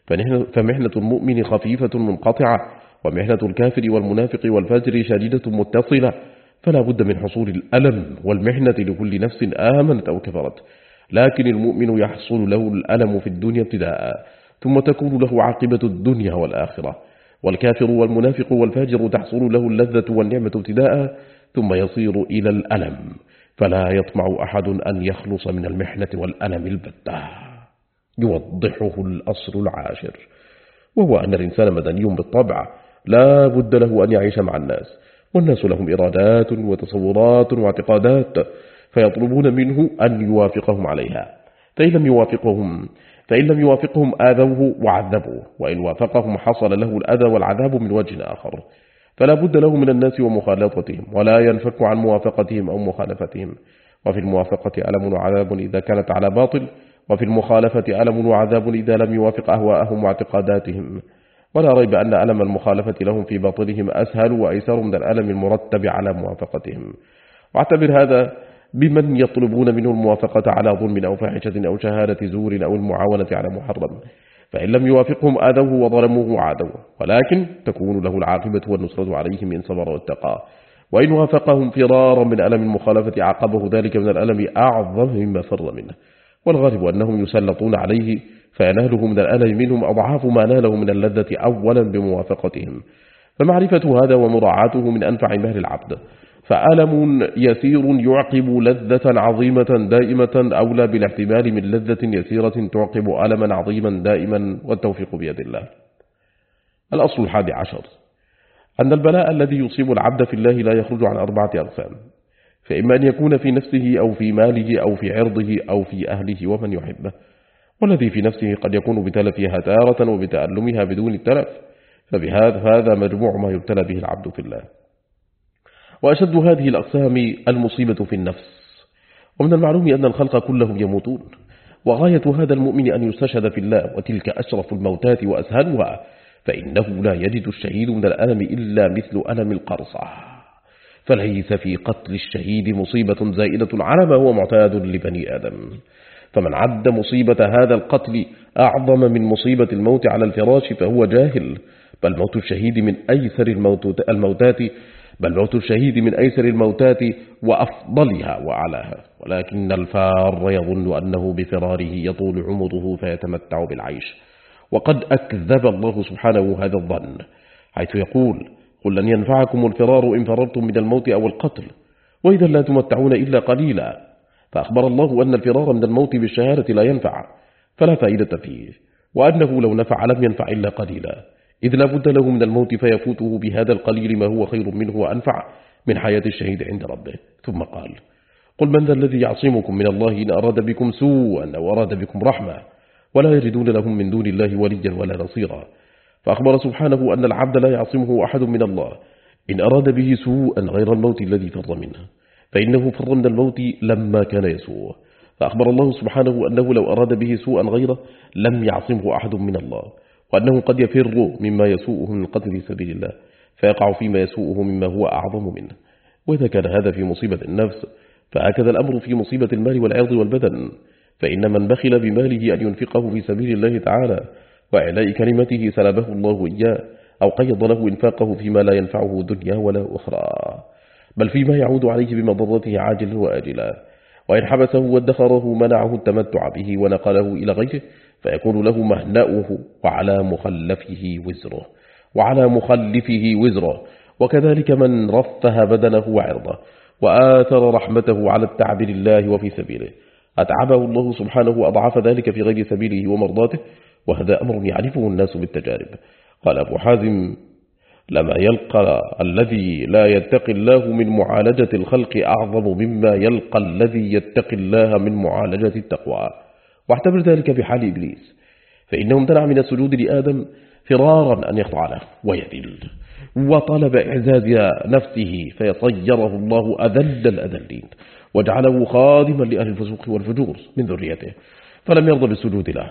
فمحنة المؤمن خفيفة منقطعة، ومحنة الكافر والمنافق والفاجر شديدة متصلة. فلا بد من حصول الألم والمحنة لكل نفس آمنت أو كفرت، لكن المؤمن يحصل له الألم في الدنيا ابتداء، ثم تكون له عاقبة الدنيا والآخرة. والكافر والمنافق والفاجر تحصل له اللذة والنعمة ابتداء، ثم يصير إلى الألم، فلا يطمع أحد أن يخلص من المحنة والألم البتة. يوضحه الأصل العاشر، وهو أن الإنسان مدني بالطبع، لا بد له أن يعيش مع الناس، والناس لهم إرادات وتصورات واعتقادات، فيطلبون منه أن يوافقهم عليها. فإن لم يوافقهم آذوه وعذبوه، وإن وافقهم حصل له الأذى والعذاب من وجه آخر. فلا بد له من الناس ومخالطتهم، ولا ينفك عن موافقتهم أو مخالفتهم. وفي الموافقة ألم وعذاب إذا كانت على باطل، وفي المخالفة ألم وعذاب إذا لم يوافق أهواءهم واعتقاداتهم. ولا ريب أن ألم المخالفة لهم في باطلهم أسهل وأيسر من الألم المرتب على موافقتهم. واعتبر هذا بمن يطلبون منه الموافقة على ظلم أو فاحشة أو شهادة زور أو المعاونة على محرم. فإن لم يوافقهم آذوه وظلموه وعادوه، ولكن تكون له العاقبة والنصرة عليهم إن صبر واتقى. وإن وافقهم فرارا من ألم المخالفة عاقبه ذلك من الألم أعظم مما فر منه. والغالب أنهم يسلطون عليه فيناله من الألم منهم أضعاف ما ناله من اللذة أولا بموافقتهم. فمعرفة هذا ومراعاته من أنفع مال العبد، فألم يسير يعقب لذة عظيمة دائمة أولى بالاحتمال من لذة يسيرة تعقب ألما عظيما دائما، والتوفيق بيد الله. الأصل 11 أن البلاء الذي يصيب العبد في الله لا يخرج عن 4 أقسام، فإما أن يكون في نفسه أو في ماله أو في عرضه أو في أهله ومن يحبه، والذي في نفسه قد يكون بتلفها تارة وبتألمها بدون التلف، فبهذا مجموع ما يبتلى به العبد في الله. وأشد هذه الأقسام المصيبة في النفس، ومن المعلوم أن الخلق كلهم يموتون، وغاية هذا المؤمن أن يستشهد في الله، وتلك أشرف الموتات وأسهلها، فإنه لا يجد الشهيد من الألم إلا مثل ألم القرصة، فليس في قتل الشهيد مصيبة زائدة على ما هو معتاد لبني آدم. فمن عد مصيبة هذا القتل أعظم من مصيبة الموت على الفراش فهو جاهل، بل موت الشهيد من أيسر الموتات وأفضلها وأعلاها، ولكن الفار يظن أنه بفراره يطول عمره فيتمتع بالعيش، وقد أكذب الله سبحانه هذا الظن، حيث يقول: قل لن ينفعكم الفرار إن فررتم من الموت أو القتل، وإذا لا تمتعون إلا قليلا. فأخبر الله أن الفرار من الموت بالشهادة لا ينفع، فلا فائدة فيه، وأنه لو نفع لم ينفع إلا قليلا، إذ لا بد له من الموت فيفوته بهذا القليل ما هو خير منه وأنفع من حياة الشهيد عند ربه. ثم قال: قل من ذا الذي يعصمكم من الله إن أراد بكم سوءا أو أراد بكم رحمة، ولا يجدون لهم من دون الله وليا ولا نصيرا. فأخبر سبحانه أن العبد لا يعصمه أحد من الله إن أراد به سوءا غير الموت الذي فر منه، فإنه فر من الموت لما كان يسوء. فأخبر الله سبحانه أنه لو أراد به سوءا غيره لم يعصمه أحد من الله، وأنه قد يفر مما يسوءه من القتل في سبيل الله، فيقع فيما يسوءه مما هو أعظم منه. وإذا كان هذا في مصيبة النفس، فهكذا الأمر في مصيبة المال والعرض والبدن، فإن من بخل بماله أن ينفقه في سبيل الله تعالى وإعلاء كلمته سلبه الله إياه، أو قيض له إنفاقه فيما لا ينفعه دنيا ولا أخرى، بل فيما يعود عليه بمضرته عاجلا وآجلا. وإن حبسه وادخره منعه التمتع به ونقله إلى غيره، فيكون له مهنأه وعلى مخلفه وزره. وكذلك من رفه بدنه وعرضه وآثر رحمته على التعب لله وفي سبيله، أتعبه الله سبحانه وأضعف ذلك في غير سبيله ومرضاته، وهذا أمر يعرفه الناس بالتجارب. قال أبو حازم: لما يلقى الذي لا يتقي الله من معالجة الخلق أعظم مما يلقى الذي يتقي الله من معالجة التقوى. واعتبر ذلك في حال إبليس، فإنه امتنع من السجود لآدم فرارا أن يخضع له ويذل، وطلب إعزاز نفسه فيطيره الله أذل الأذلين، وجعله خادما لأهل الفسوق والفجور من ذريته، فلم يرضى بالسجود له،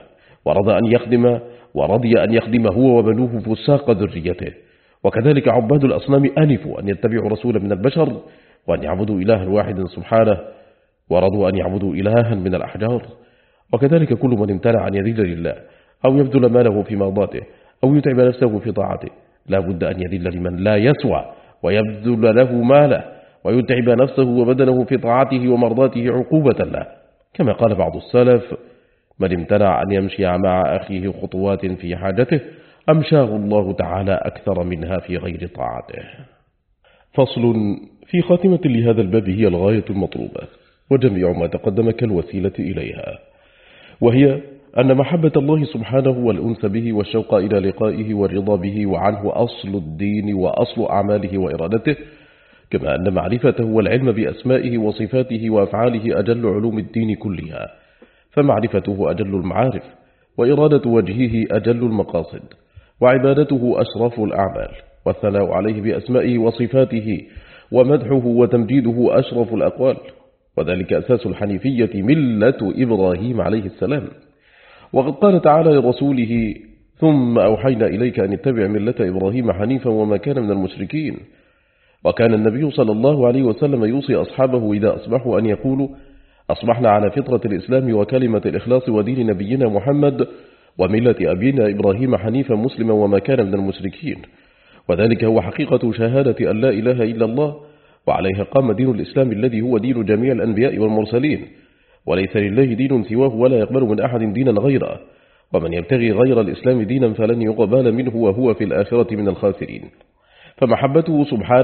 ورضي أن يخدم هو وبنوه فساق ذريته. وكذلك عباد الأصنام أنفوا أن يتبعوا رسولا من البشر وأن يعبدوا إلها واحدا سبحانه، ورضوا أن يعبدوا إلها من الأحجار. وكذلك كل من امتنع أن يذل لله أو يبذل ماله في مرضاته أو يتعب نفسه في طاعته، لا بد أن يذل لمن لا يسوى ويبذل له ماله ويتعب نفسه وبدنه في طاعته ومرضاته عقوبة له، كما قال بعض السلف: من امتنع أن يمشي مع أخيه خطوات في حاجته أمشاه الله تعالى أكثر منها في غير طاعته. فصل في خاتمة لهذا الباب هي الغاية المطلوبة، وجميع ما تقدم كالوسيلة إليها، وهي أن محبة الله سبحانه والأنس به والشوق إلى لقائه والرضا به وعنه أصل الدين وأصل أعماله وإرادته، كما أن معرفته والعلم بأسمائه وصفاته وأفعاله أجل علوم الدين كلها، فمعرفته أجل المعارف، وإرادة وجهه أجل المقاصد، وعبادته أشرف الأعمال، والثناء عليه بأسمائه وصفاته ومدحه وتمجيده أشرف الأقوال، وذلك أساس الحنيفية ملة إبراهيم عليه السلام. وقد قال تعالى لرسوله: ثم أوحينا إليك أن اتبع ملة إبراهيم حنيفا وما كان من المشركين. وكان النبي صلى الله عليه وسلم يوصي أصحابه إذا أصبحوا أن يقولوا: أصبحنا على فطرة الإسلام وكلمة الإخلاص ودين نبينا محمد وملة أبينا إبراهيم حنيفا مسلما وما كان من المشركين. وذلك هو حقيقة شهادة أن لا إله إلا الله، وعليها قام دين الإسلام الذي هو دين جميع الأنبياء والمرسلين، وليس لله دين سواه ولا يقبل من أحد دينا غيره، ومن يبتغي غير الإسلام دينا فلن يقبل منه وهو في الآخرة من الخاسرين. فمحبته سبحانه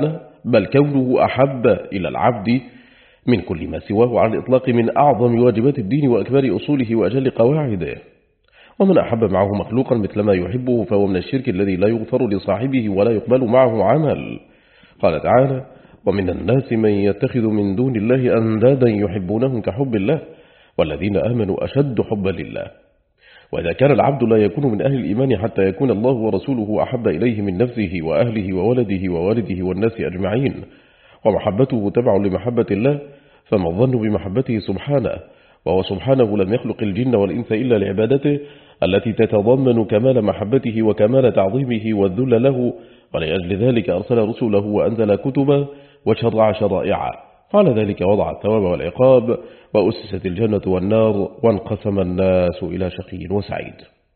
بل كونه أحب إلى العبد من كل ما سواه على الإطلاق من أعظم واجبات الدين وأكبر أصوله وأجل قواعده. ومن أحب معه مخلوقا مثل ما يحبه فهو من الشرك الذي لا يغفر لصاحبه ولا يقبل معه عمل. قال تعالى: ومن الناس من يتخذ من دون الله أندادا يحبونهم كحب الله والذين آمنوا أشد حبا لله. وإذا كان العبد لا يكون من أهل الإيمان حتى يكون الله ورسوله أحب إليه من نفسه وأهله وولده ووالده والناس أجمعين، ومحبته تبع لمحبة الله، فما الظن بمحبته سبحانه؟ وهو سبحانه لم يخلق الجن والإنس إلا لعبادته التي تتضمن كمال محبته وكمال تعظيمه والذل له، ولأجل ذلك أرسل رسله وأنزل كتبه وشرع شرائعه، وعلى ذلك وضع الثواب والعقاب، وأسست الجنة والنار، وانقسم الناس إلى شقي وسعيد.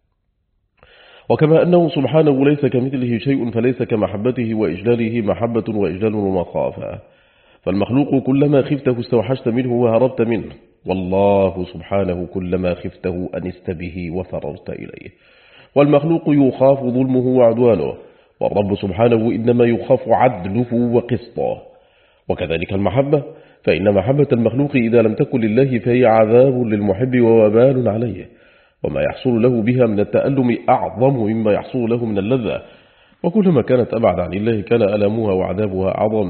وكما أنه سبحانه ليس كمثله شيء فليس كمحبته وإجلاله محبة وإجلال ومخافة، فالمخلوق كلما خفته استوحشت منه وهربت منه، والله سبحانه كلما خفته أنست به وفررت إليه. والمخلوق يخاف ظلمه وعدوانه، والرب سبحانه إنما يخاف عدله وقسطه. وكذلك المحبة، فإن محبة المخلوق إذا لم تكن لله فهي عذاب للمحب ووبال عليه، وما يحصل له بها من التألم أعظم مما يحصل له من اللذة، وكلما كانت أبعد عن الله كان ألمها وعذابها أعظم.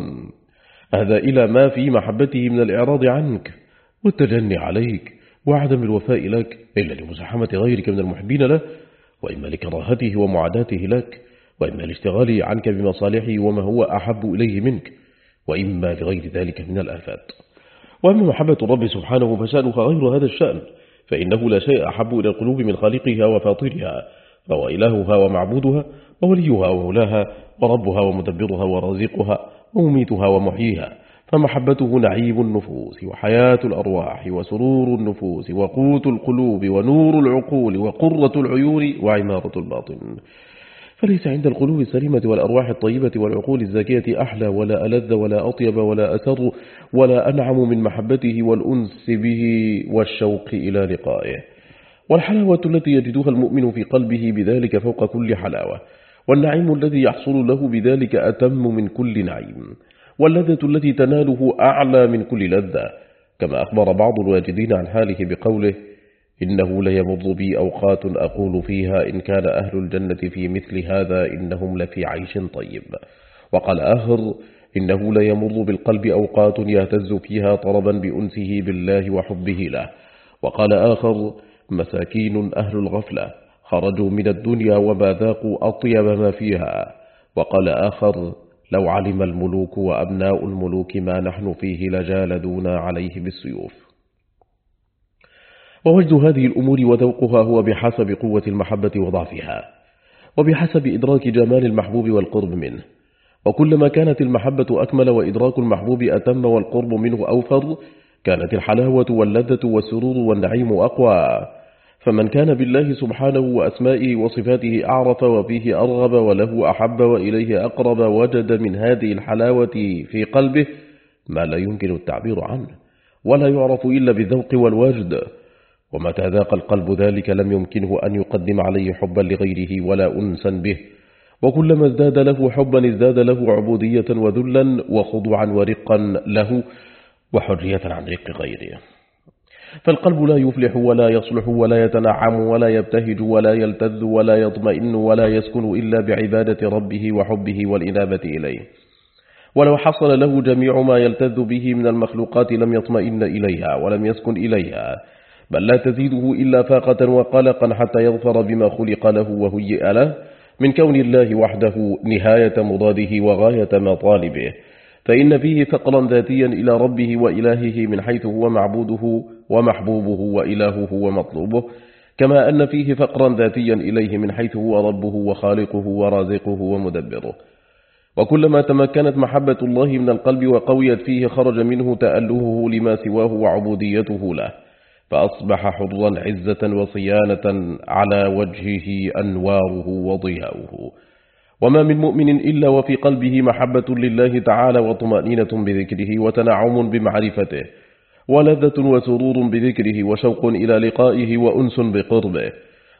هذا إلى ما في محبته من الإعراض عنك والتجني عليك وعدم الوفاء لك إلا لمزاحمة غيرك من المحبين له، وإما لكراهته ومعاداته لك، وإما لاشتغاله عنك بمصالحه وما هو أحب إليه منك، وإما لغير ذلك من الآفات. وأما محبة الرب سبحانه فشأنها غير هذا الشأن، فإنه لا شيء أحب إلى القلوب من خالقها وفاطرها، فهو إلهها ومعبودها ووليها ومولاها وربها ومدبرها ورازقها ومميتها ومحييها، فمحبته نعيم النفوس وحياة الأرواح وسرور النفوس وقوت القلوب ونور العقول وقرة العيون وعمارة الباطن. فليس عند القلوب السليمة والأرواح الطيبة والعقول الزكية أحلى ولا ألذ ولا أطيب ولا أسر ولا أنعم من محبته والأنس به والشوق إلى لقائه. والحلاوة التي يجدها المؤمن في قلبه بذلك فوق كل حلاوة، والنعيم الذي يحصل له بذلك أتم من كل نعيم، واللذة التي تناله أعلى من كل لذة، كما أخبر بعض الواجدين عن حاله بقوله: إنه ليمر بي أوقات أقول فيها إن كان أهل الجنة في مثل هذا إنهم لفي عيش طيب. وقال آخر: إنه ليمر بالقلب أوقات يهتز فيها طربا بأنسه بالله وحبه له. وقال آخر: مساكين أهل الغفلة خرجوا من الدنيا وما ذاقوا أطيب ما فيها. وقال آخر: لو علم الملوك وأبناء الملوك ما نحن فيه لجالدونا عليه بالسيوف. ووجد هذه الأمور وذوقها هو بحسب قوة المحبة وضعفها، وبحسب إدراك جمال المحبوب والقرب منه. وكلما كانت المحبة أكمل وإدراك المحبوب أتم والقرب منه أوفر، كانت الحلاوة واللذة والسرور والنعيم أقوى. فمن كان بالله سبحانه وأسمائه وصفاته أعرف وفيه أرغب وله أحب وإليه أقرب، وجد من هذه الحلاوة في قلبه ما لا يمكن التعبير عنه ولا يعرف إلا بالذوق والوجد. ومتى ذاق القلب ذلك لم يمكنه أن يقدم عليه حبا لغيره ولا أنسا به، وكلما ازداد له حبا ازداد له عبودية وذلا وخضوعا ورقا له وحرية عن رق غيره. فالقلب لا يفلح ولا يصلح ولا يتنعم ولا يبتهج ولا يلتذ ولا يطمئن ولا يسكن إلا بعبادة ربه وحبه والإنابة إليه. ولو حصل له جميع ما يلتذ به من المخلوقات لم يطمئن إليها ولم يسكن إليها، بل لا تزيده إلا فاقة وقلقا حتى يظفر بما خلق له وهيئ له من كون الله وحده نهاية مضاده وغاية مطالبه، فإن فيه فقرا ذاتيا إلى ربه وإلهه من حيث هو معبوده ومحبوبه وإلهه ومطلوبه، كما أن فيه فقرا ذاتيا إليه من حيث هو ربه وخالقه ورازقه ومدبره. وكلما تمكنت محبة الله من القلب وقويت فيه خرج منه تألهه لما سواه وعبوديته له، فأصبح حرا عزة وصيانة على وجهه أنواره وضياؤه. وما من مؤمن إلا وفي قلبه محبة لله تعالى وطمأنينة بذكره وتنعم بمعرفته ولذة وسرور بذكره وشوق إلى لقائه وأنس بقربه.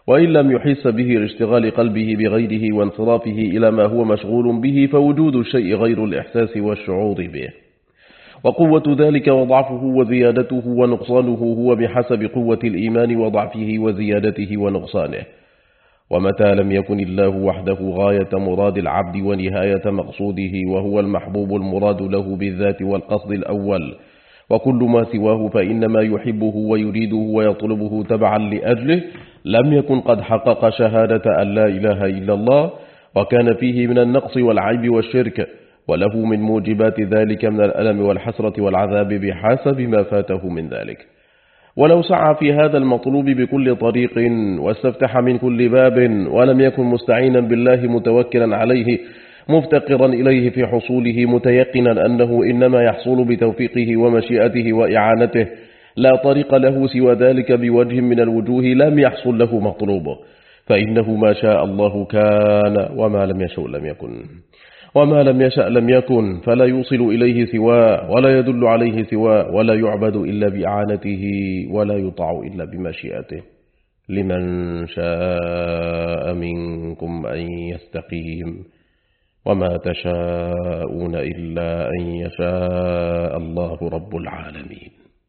وإن لم يحس به لاشتغال قلبه بغيره وانصرافه إلى ما هو مشغول به، فوجود الشيء غير الإحساس والشعور به. وقوة ذلك وضعفه وزيادته ونقصانه هو بحسب قوة الإيمان وضعفه وزيادته ونقصانه. ومتى لم يكن الله وحده غاية مراد العبد ونهاية مقصوده، وهو المحبوب المراد له بالذات والقصد الأول، وكل ما سواه فإنما يحبه ويريده ويطلبه تبعا لأجله، لم يكن قد حقق شهادة أن لا إله إلا الله، وكان فيه من النقص والعيب والشرك، وله من موجبات ذلك من الألم والحسرة والعذاب بحسب ما فاته من ذلك. ولو سعى في هذا المطلوب بكل طريق واستفتح من كل باب، ولم يكن مستعينا بالله متوكلا عليه مفتقرا إليه في حصوله، متيقنا أنه إنما يحصل بتوفيقه ومشيئته وإعانته، لا طريق له سوى ذلك بوجه من الوجوه، لم يحصل له مطلوبه، فإنه ما شاء الله كان، وما لم يشأ لم يكن، وما لم يشأ لم يكن، فلا يوصل إليه سواه، ولا يدل عليه سواه، ولا يعبد إلا بإعانته، ولا يطاع إلا بمشيئته. لمن شاء منكم أن يستقيم، وما تشاءون إلا أن يشاء الله رب العالمين.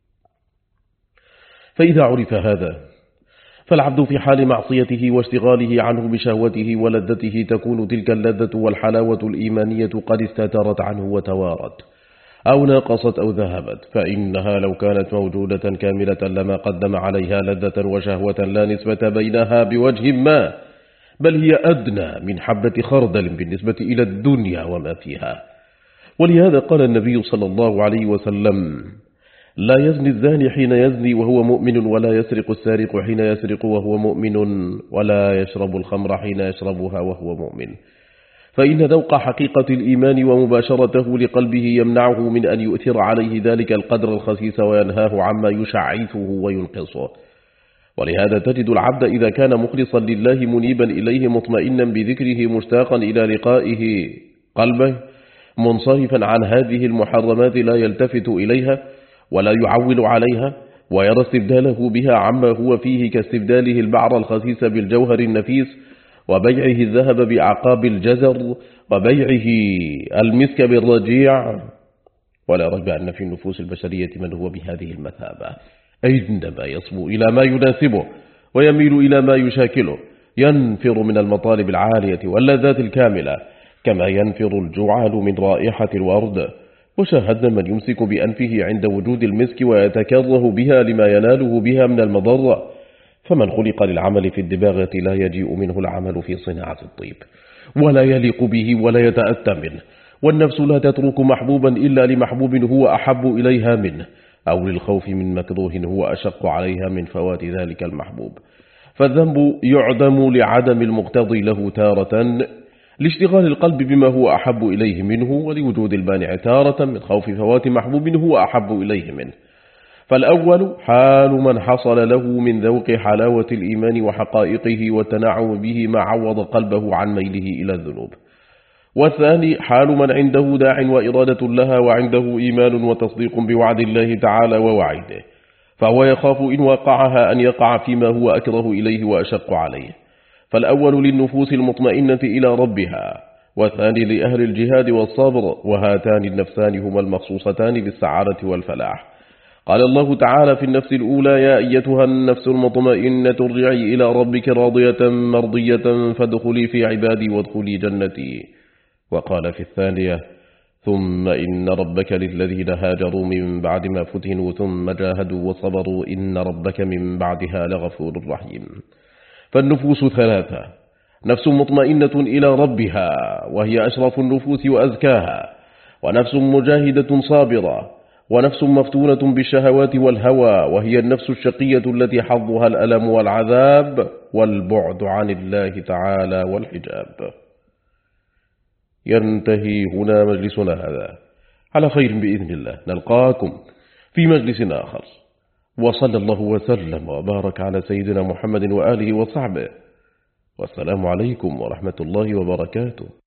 فإذا عرف هذا، فالعبد في حال معصيته واشتغاله عنه بشهوته ولذته تكون تلك اللذة والحلاوة الإيمانية قد استترت عنه وتوارت، أو ناقصت أو ذهبت، فإنها لو كانت موجودة كاملة لما قدم عليها لذة وشهوة لا نسبة بينها بوجه ما، بل هي أدنى من حبة خردل بالنسبة إلى الدنيا وما فيها. ولهذا قال النبي صلى الله عليه وسلم: لا يزني الزاني حين يزني وهو مؤمن، ولا يسرق السارق حين يسرق وهو مؤمن، ولا يشرب الخمر حين يشربها وهو مؤمن. فإن ذوق حقيقة الإيمان ومباشرته لقلبه يمنعه من أن يؤثر عليه ذلك القدر الخسيس، وينهاه عما يشعثه وينقصه. ولهذا تجد العبد إذا كان مخلصا لله منيبا إليه مطمئنا بذكره مشتاقا إلى لقائه قلبه منصرفا عن هذه المحرمات، لا يلتفت إليها ولا يعول عليها، ويرى استبداله بها عما هو فيه كاستبداله البعر الخسيس بالجوهر النفيس، وبيعه الذهب بأعقاب الجزر، وبيعه المسك بالرجيع. ولا ريب أن في النفوس البشرية من هو بهذه المثابة، أينما يصبو إلى ما يناسبه ويميل إلى ما يشاكله، ينفر من المطالب العالية واللذات الكاملة، كما ينفر الجعال من رائحة الورد. وشاهدنا من يمسك بأنفه عند وجود المسك ويتكره بها لما يناله بها من المضرة. فمن خلق للعمل في الدباغة لا يجيء منه العمل في صناعة الطيب، ولا يليق به ولا يتأتى منه. والنفس لا تترك محبوبا إلا لمحبوب هو أحب إليها منه، أو للخوف من مكروه هو أشق عليها من فوات ذلك المحبوب. فالذنب يعدم لعدم المقتضي له تارة، لاشتغال القلب بما هو أحب إليه منه، ولوجود المانع تارة من خوف فوات محبوب هو أحب إليه منه. فالأول حال من حصل له من ذوق حلاوة الإيمان وحقائقه والتنعم به ما عوض قلبه عن ميله إلى الذنوب. والثاني حال من عنده داع وإرادة لها، وعنده إيمان وتصديق بوعد الله تعالى ووعيده، فهو يخاف إن وقعها أن يقع فيما هو أكره إليه وأشق عليه. فالأول للنفوس المطمئنة إلى ربها، والثاني لأهل الجهاد والصبر، وهاتان النفسان هما المخصوصتان بالسعادة والفلاح. قال الله تعالى في النفس الأولى: يا أيتها النفس المطمئنة ارجعي إلى ربك راضية مرضية فادخلي في عبادي وادخلي جنتي. وقال في الثانية: ثم إن ربك للذين هاجروا من بعد ما فتنوا ثم جاهدوا وصبروا إن ربك من بعدها لغفور رحيم. فالنفوس ثلاثة: نفس مطمئنة إلى ربها وهي أشرف النفوس وأزكاها، ونفس مجاهدة صابرة، ونفس مفتونة بالشهوات والهوى وهي النفس الشقية التي حظها الألم والعذاب والبعد عن الله تعالى والحجاب. ينتهي هنا مجلسنا هذا، على خير بإذن الله نلقاكم في مجلس آخر، وصلى الله وسلم وبارك على سيدنا محمد وآله وصحبه، والسلام عليكم ورحمة الله وبركاته.